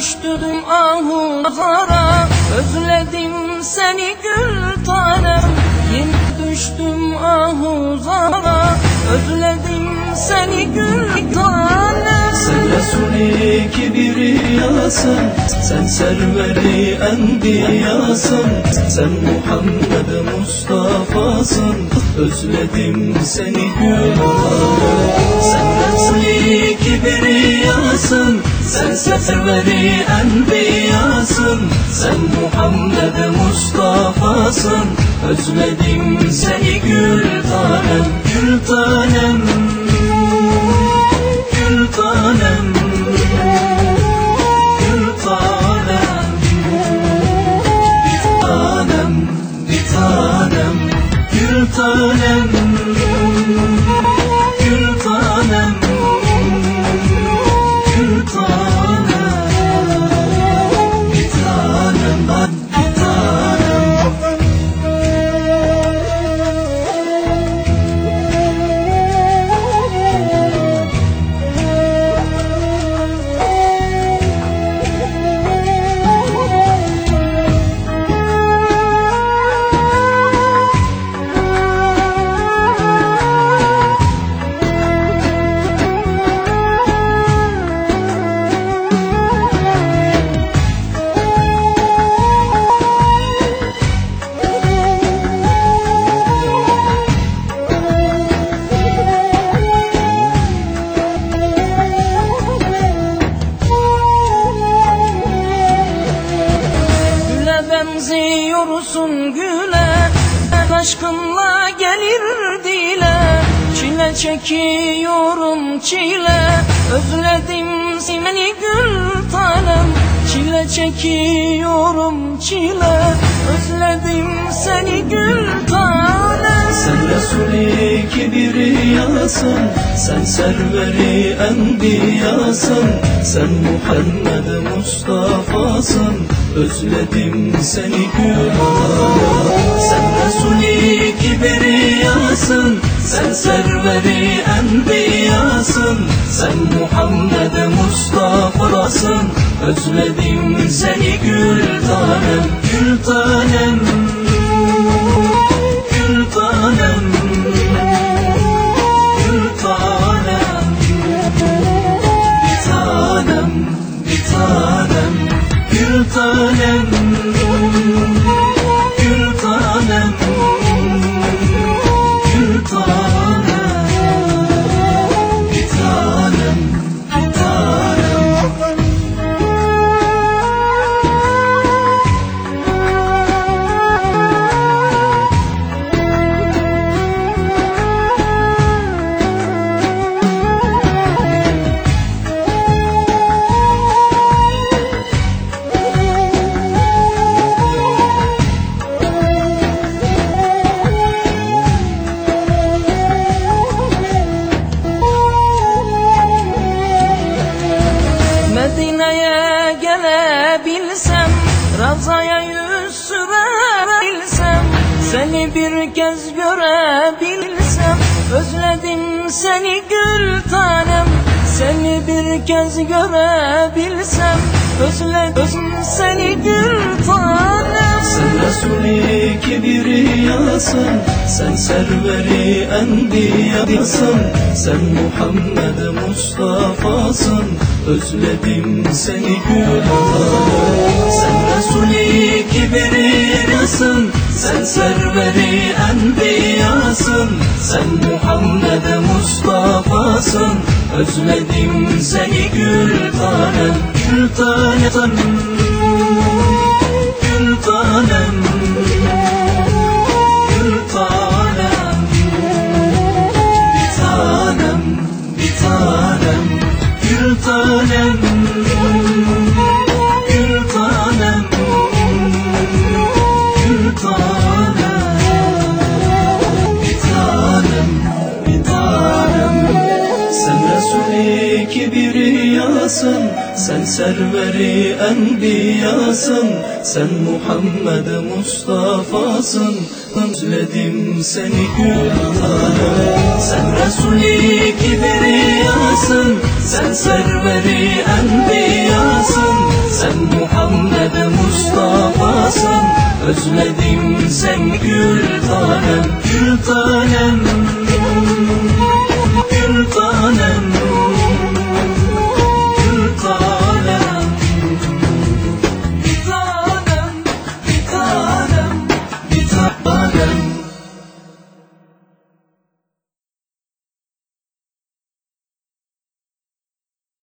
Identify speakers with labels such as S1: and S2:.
S1: düştüm ahuzara, özledim seni gül tanem. Yine düştüm ahuzara, özledim seni gül tanem.
S2: Sen Resul-i Kibriyasın, sen serveri enbiyasın, sen Muhammed Mustafa'sın, özledim seni gül tanem. Sen Resul-i Kibriyasın, sen serveri enbiyasın, sen Muhammed Mustafa'sın, özledim seni gül tanem. Gül tanem, gül tanem, gül tanem, bir tanem, bir tanem, gül tanem, gül tanem, gül tanem, bir tanem, bir tanem.
S1: Benziyorsun güle, aşkınla gelir dile. Çile çekiyorum çile, özledim seni gül tanem. Çile çekiyorum çile, özledim seni gül tanem.
S2: Sen Resul-i Kibriyasın, sen serveri enbiyasın, sen Muhammed Mustafa'sın, özledim seni gül tanem. Sen Resul-i Kibriyasın, sen serveri enbiyasın, sen Muhammed Mustafa'sın, özledim seni gül tanem. Gül tanem, gül tanem, gül tanem, bir tanem, bir tanem, gül tanem, gül tanem, gül tanem, bir tanem, bir tanem.
S1: Medine'ye gelebilsem, Ravza'ya yüz sürebilsem, seni bir kez görebilsem, özledim seni gül tanem. Seni bir kez görebilsem, özledim seni gül tanem.
S2: Sen Resul-i Kibriyasın, sen serveri enbiyasın, sen Muhammed Mustafa'sın, özledim seni gül tanem. Sen Resul-i Kibriyasın, sen serveri enbiyasın, sen Muhammed Mustafa'sın, özledim seni gül tanem. Gül tanem, gül tanem, gül tanem, bir tanem, bir tanem, gül tanem, gül tanem, gül tanem, bir tanem, bir tanem. Sen Resul-i Kibriyasın, sen serveri enbiyasın, sen Muhammed Mustafa'sın, özledim seni gül tanem. Sen Resul-i Kibriyasın, sen serveri enbiyasın, Özledim sen gül tanem, gül tanem.